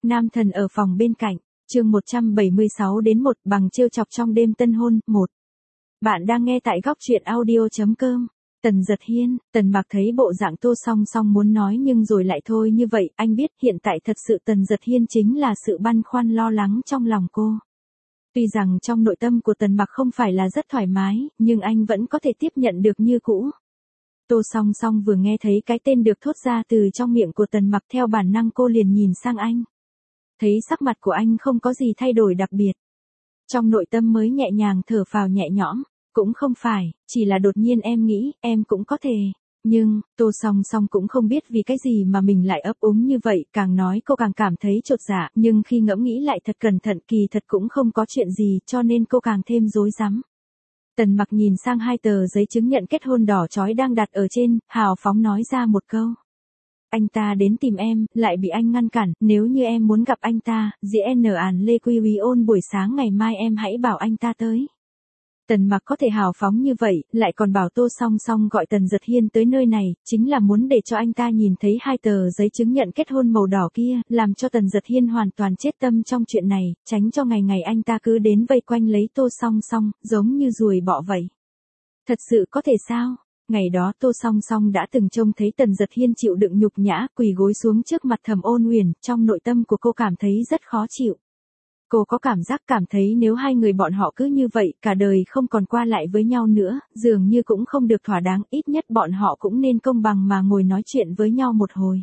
Nam thần ở phòng bên cạnh, chương 176 đến 1 bằng trêu chọc trong đêm tân hôn, 1. Bạn đang nghe tại góc truyện audio.com. Tần Dật Hiên, Tần Mặc thấy bộ dạng Tô Song Song muốn nói nhưng rồi lại thôi như vậy, anh biết hiện tại thật sự Tần Dật Hiên chính là sự băn khoăn lo lắng trong lòng cô. Tuy rằng trong nội tâm của Tần Mặc không phải là rất thoải mái, nhưng anh vẫn có thể tiếp nhận được như cũ. Tô Song Song vừa nghe thấy cái tên được thốt ra từ trong miệng của Tần Mặc theo bản năng cô liền nhìn sang anh. Thấy sắc mặt của anh không có gì thay đổi đặc biệt. Trong nội tâm mới nhẹ nhàng thở phào nhẹ nhõm, cũng không phải, chỉ là đột nhiên em nghĩ, em cũng có thể. Nhưng, Tô Song Song cũng không biết vì cái gì mà mình lại ấp úng như vậy, càng nói cô càng cảm thấy chột dạ, nhưng khi ngẫm nghĩ lại thật cẩn thận kỳ thật cũng không có chuyện gì cho nên cô càng thêm rối rắm. Tần Mặc nhìn sang 2 tờ giấy chứng nhận kết hôn đỏ chói đang đặt ở trên, hào phóng nói ra một câu. Anh ta đến tìm em, lại bị anh ngăn cản, nếu như em muốn gặp anh ta, diễn ản Lê Quy Uy ôn buổi sáng ngày mai em hãy bảo anh ta tới. Tần Mặc có thể hào phóng như vậy, lại còn bảo Tô Song Song gọi Tần Dật Hiên tới nơi này, chính là muốn để cho anh ta nhìn thấy 2 tờ giấy chứng nhận kết hôn màu đỏ kia, làm cho Tần Dật Hiên hoàn toàn chết tâm trong chuyện này, tránh cho ngày ngày anh ta cứ đến vây quanh lấy Tô Song Song, giống như ruồi bọ vậy. Thật sự có thể sao? Ngày đó Tô Song Song đã từng trông thấy Tần Dật Hiên chịu đựng nhục nhã, quỳ gối xuống trước mặt Thẩm Ôn Huyền, trong nội tâm của cô cảm thấy rất khó chịu. Cô có cảm thấy nếu hai người bọn họ cứ như vậy cả đời không còn qua lại với nhau nữa, dường như cũng không được thỏa đáng, ít nhất bọn họ cũng nên công bằng mà ngồi nói chuyện với nhau một hồi.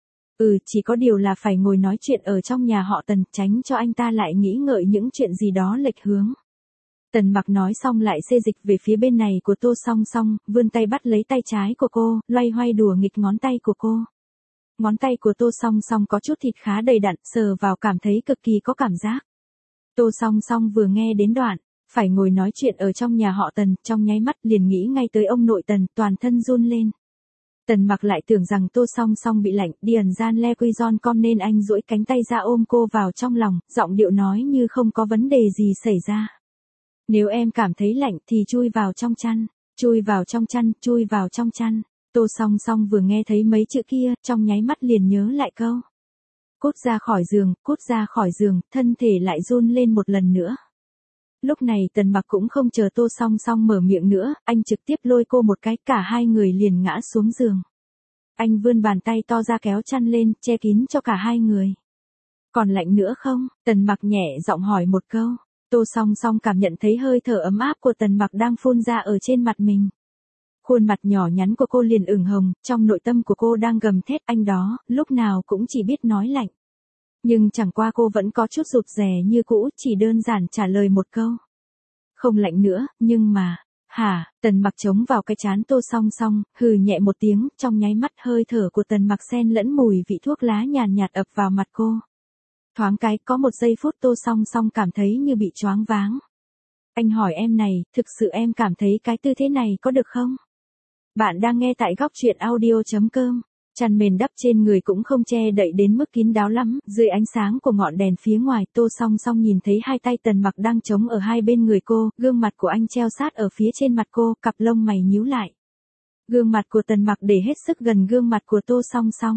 Chỉ có điều là phải ngồi nói chuyện ở trong nhà họ Tần, tránh cho anh ta lại nghĩ ngợi những chuyện gì đó lệch hướng. Tần Mặc nói xong lại xê dịch về phía bên này của Tô Song Song, vươn tay bắt lấy tay trái của cô, loay hoay đùa nghịch ngón tay của cô. Ngón tay của Tô Song Song có chút thịt khá đầy đặn, sờ vào cảm thấy cực kỳ có cảm giác. Tô Song Song vừa nghe đến đoạn, phải ngồi nói chuyện ở trong nhà họ Tần, trong nháy mắt liền nghĩ ngay tới ông nội Tần, toàn thân run lên. Tần Mặc lại tưởng rằng Tô Song Song bị lạnh, điền gian le quy giòn com nên anh duỗi cánh tay ra ôm cô vào trong lòng, giọng điệu nói như không có vấn đề gì xảy ra. Nếu em cảm thấy lạnh thì chui vào trong chăn, chui vào trong chăn, chui vào trong chăn. Tô Song Song vừa nghe thấy mấy chữ kia, trong nháy mắt liền nhớ lại câu. Cút ra khỏi giường, cút ra khỏi giường, thân thể lại run lên một lần nữa. Lúc này Tần Mặc cũng không chờ Tô Song Song mở miệng nữa, anh trực tiếp lôi cô một cái, cả hai người liền ngã xuống giường. Anh vươn bàn tay to ra kéo chăn lên, che kín cho cả hai người. Còn lạnh nữa không? Tần Mặc nhẹ giọng hỏi một câu. Tô Song Song cảm nhận thấy hơi thở ấm áp của Tần Mặc đang phun ra ở trên mặt mình. Khuôn mặt nhỏ nhắn của cô liền ửng hồng, trong nội tâm của cô đang gầm thét anh đó, lúc nào cũng chỉ biết nói lạnh. Nhưng chẳng qua cô vẫn có chút rụt rè như cũ, chỉ đơn giản trả lời một câu. Không lạnh nữa, nhưng mà, hả, Tần Mặc chống vào cái trán Tô Song Song, hừ nhẹ một tiếng, trong nháy mắt hơi thở của Tần Mặc xen lẫn mùi vị thuốc lá nhàn nhạt ập vào mặt cô. Thoáng cái, có một giây phút Tô Song Song cảm thấy như bị choáng váng. Anh hỏi em này, thực sự em cảm thấy cái tư thế này có được không? Bạn đang nghe tại góc truyện audio.com. Chăn mền đắp trên người cũng không che đậy đến mức kín đáo lắm, dưới ánh sáng của ngọn đèn phía ngoài, Tô Song Song nhìn thấy hai tay Tần Mặc đang chống ở hai bên người cô, gương mặt của anh treo sát ở phía trên mặt cô, cặp lông mày nhíu lại. Gương mặt của Tần Mặc để hết sức gần gương mặt của Tô Song Song.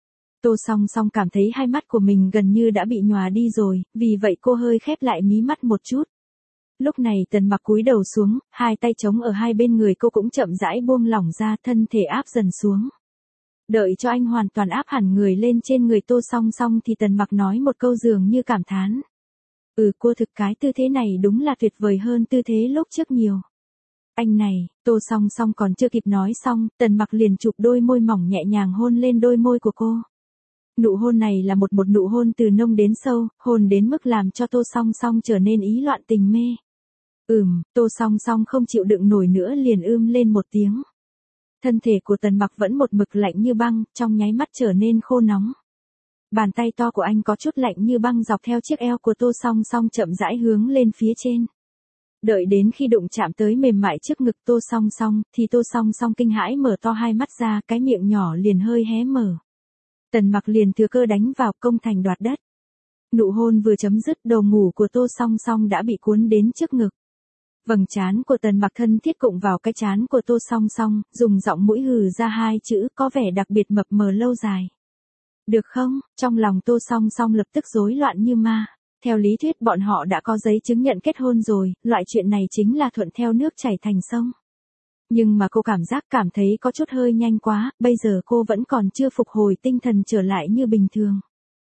Tô Song Song cảm thấy hai mắt của mình gần như đã bị nhòa đi rồi, vì vậy cô hơi khép lại mí mắt một chút. Lúc này Tần Mặc cúi đầu xuống, hai tay chống ở hai bên người cô cũng chậm rãi buông lỏng ra, thân thể áp dần xuống. Đợi cho anh hoàn toàn áp hẳn người lên trên người Tô Song Song thì Tần Mặc nói một câu dường như cảm thán. Cô thực cái tư thế này đúng là tuyệt vời hơn tư thế lúc trước nhiều. Anh này, Tô Song Song còn chưa kịp nói xong, Tần Mặc liền chụp đôi môi mỏng nhẹ nhàng hôn lên đôi môi của cô. Nụ hôn này là một nụ hôn từ nông đến sâu, hôn đến mức làm cho Tô Song Song trở nên ý loạn tình mê. Tô Song Song không chịu đựng nổi nữa liền lên một tiếng. Thân thể của Tần Mặc vẫn một mực lạnh như băng, trong nháy mắt trở nên khô nóng. Bàn tay to của anh có chút lạnh như băng dọc theo chiếc eo của Tô Song Song chậm rãi hướng lên phía trên. Đợi đến khi đụng chạm tới mềm mại trước ngực Tô Song Song, thì Tô Song Song kinh hãi mở to hai mắt ra, cái miệng nhỏ liền hơi hé mở. Tần Mặc liền thừa cơ đánh vào, công thành đoạt đất. Nụ hôn vừa chấm dứt, đầu ngủ của Tô Song Song đã bị cuốn đến trước ngực. Vầng trán của Tần Mặc thân thiết cụng vào cái trán của Tô Song Song, dùng giọng mũi hừ ra hai chữ có vẻ đặc biệt mập mờ lâu dài. Được không? Trong lòng Tô Song Song lập tức rối loạn như ma. Theo lý thuyết bọn họ đã có giấy chứng nhận kết hôn rồi, loại chuyện này chính là thuận theo nước chảy thành sông. Nhưng mà cô cảm thấy có chút hơi nhanh quá, bây giờ cô vẫn còn chưa phục hồi tinh thần trở lại như bình thường.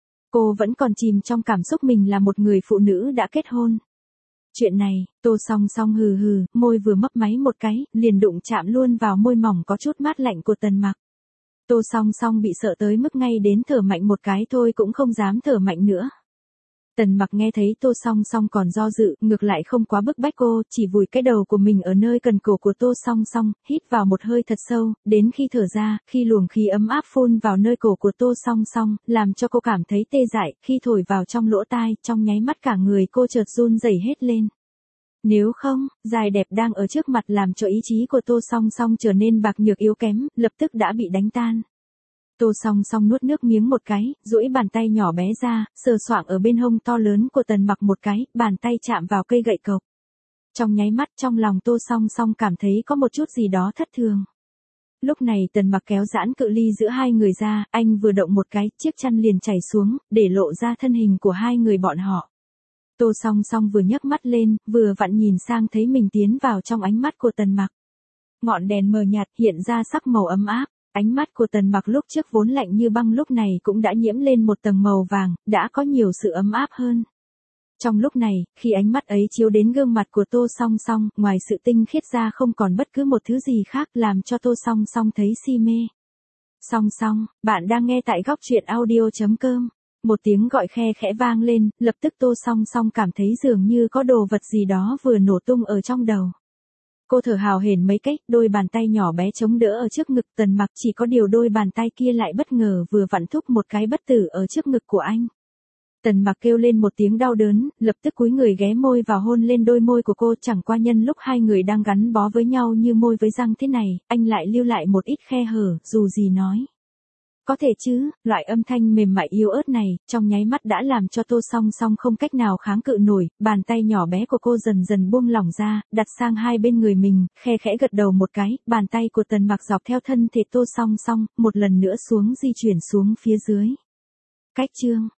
Cô vẫn còn chìm trong cảm xúc mình là một người phụ nữ đã kết hôn. Chuyện này, Tô Song Song hừ hừ, môi vừa mấp máy một cái, liền đụng chạm luôn vào môi mỏng có chút mát lạnh của Tần Mặc. Tô Song Song bị sợ tới mức ngay đến thở mạnh một cái thôi cũng không dám thở mạnh nữa. Tần Mặc nghe thấy Tô Song Song còn do dự, ngược lại không quá bức bách cô, chỉ vùi cái đầu của mình ở nơi cần cổ của Tô Song Song, hít vào một hơi thật sâu, đến khi thở ra, khi luồng khí ấm áp phun vào nơi cổ của Tô Song Song, làm cho cô cảm thấy tê dại, khi thổi vào trong lỗ tai, trong nháy mắt cả người cô chợt run rẩy hết lên. Nếu không, dài đẹp đang ở trước mặt làm cho ý chí của Tô Song Song trở nên bạc nhược yếu kém, lập tức đã bị đánh tan. Tô Song Song nuốt nước miếng một cái, duỗi bàn tay nhỏ bé ra, sờ soạng ở bên hông to lớn của Tần Mặc một cái, bàn tay chạm vào cây gậy cộc. Trong nháy mắt trong lòng Tô Song Song cảm thấy có một chút gì đó thất thường. Lúc này Tần Mặc kéo giãn cự ly giữa hai người ra, anh vừa động một cái, chiếc chăn liền chảy xuống, để lộ ra thân hình của hai người bọn họ. Tô Song Song vừa nhấc mắt lên, vừa vặn nhìn sang thấy mình tiến vào trong ánh mắt của Tần Mặc. Ngọn đèn mờ nhạt hiện ra sắc màu ấm áp. Ánh mắt của Tần Mặc lúc trước vốn lạnh như băng lúc này cũng đã nhiễm lên một tầng màu vàng, đã có nhiều sự ấm áp hơn. Trong lúc này, khi ánh mắt ấy chiếu đến gương mặt của Tô Song Song, ngoài sự tinh khiết ra không còn bất cứ một thứ gì khác làm cho Tô Song Song thấy si mê. Song Song, bạn đang nghe tại góc truyện audio.com. Một tiếng gọi khe khẽ vang lên, lập tức Tô Song Song cảm thấy dường như có đồ vật gì đó vừa nổ tung ở trong đầu. Cô thở hào hển mấy cách, đôi bàn tay nhỏ bé chống đỡ ở trước ngực Tần Mặc, chỉ có điều đôi bàn tay kia lại bất ngờ vừa vặn thúc một cái bất tử ở trước ngực của anh. Tần Mặc kêu lên một tiếng đau đớn, lập tức cúi người ghé môi vào hôn lên đôi môi của cô, chẳng qua nhân lúc hai người đang gắn bó với nhau như môi với răng thế này, anh lại lưu lại một ít khe hở, dù gì nói. Có thể chứ, loại âm thanh mềm mại yếu ớt này, trong nháy mắt đã làm cho Tô Song Song không cách nào kháng cự nổi, bàn tay nhỏ bé của cô dần dần buông lỏng ra, đặt sang hai bên người mình, khe khẽ gật đầu một cái, bàn tay của Tần Mặc dọc theo thân thể Tô Song Song, một lần nữa di chuyển xuống phía dưới. Cách chương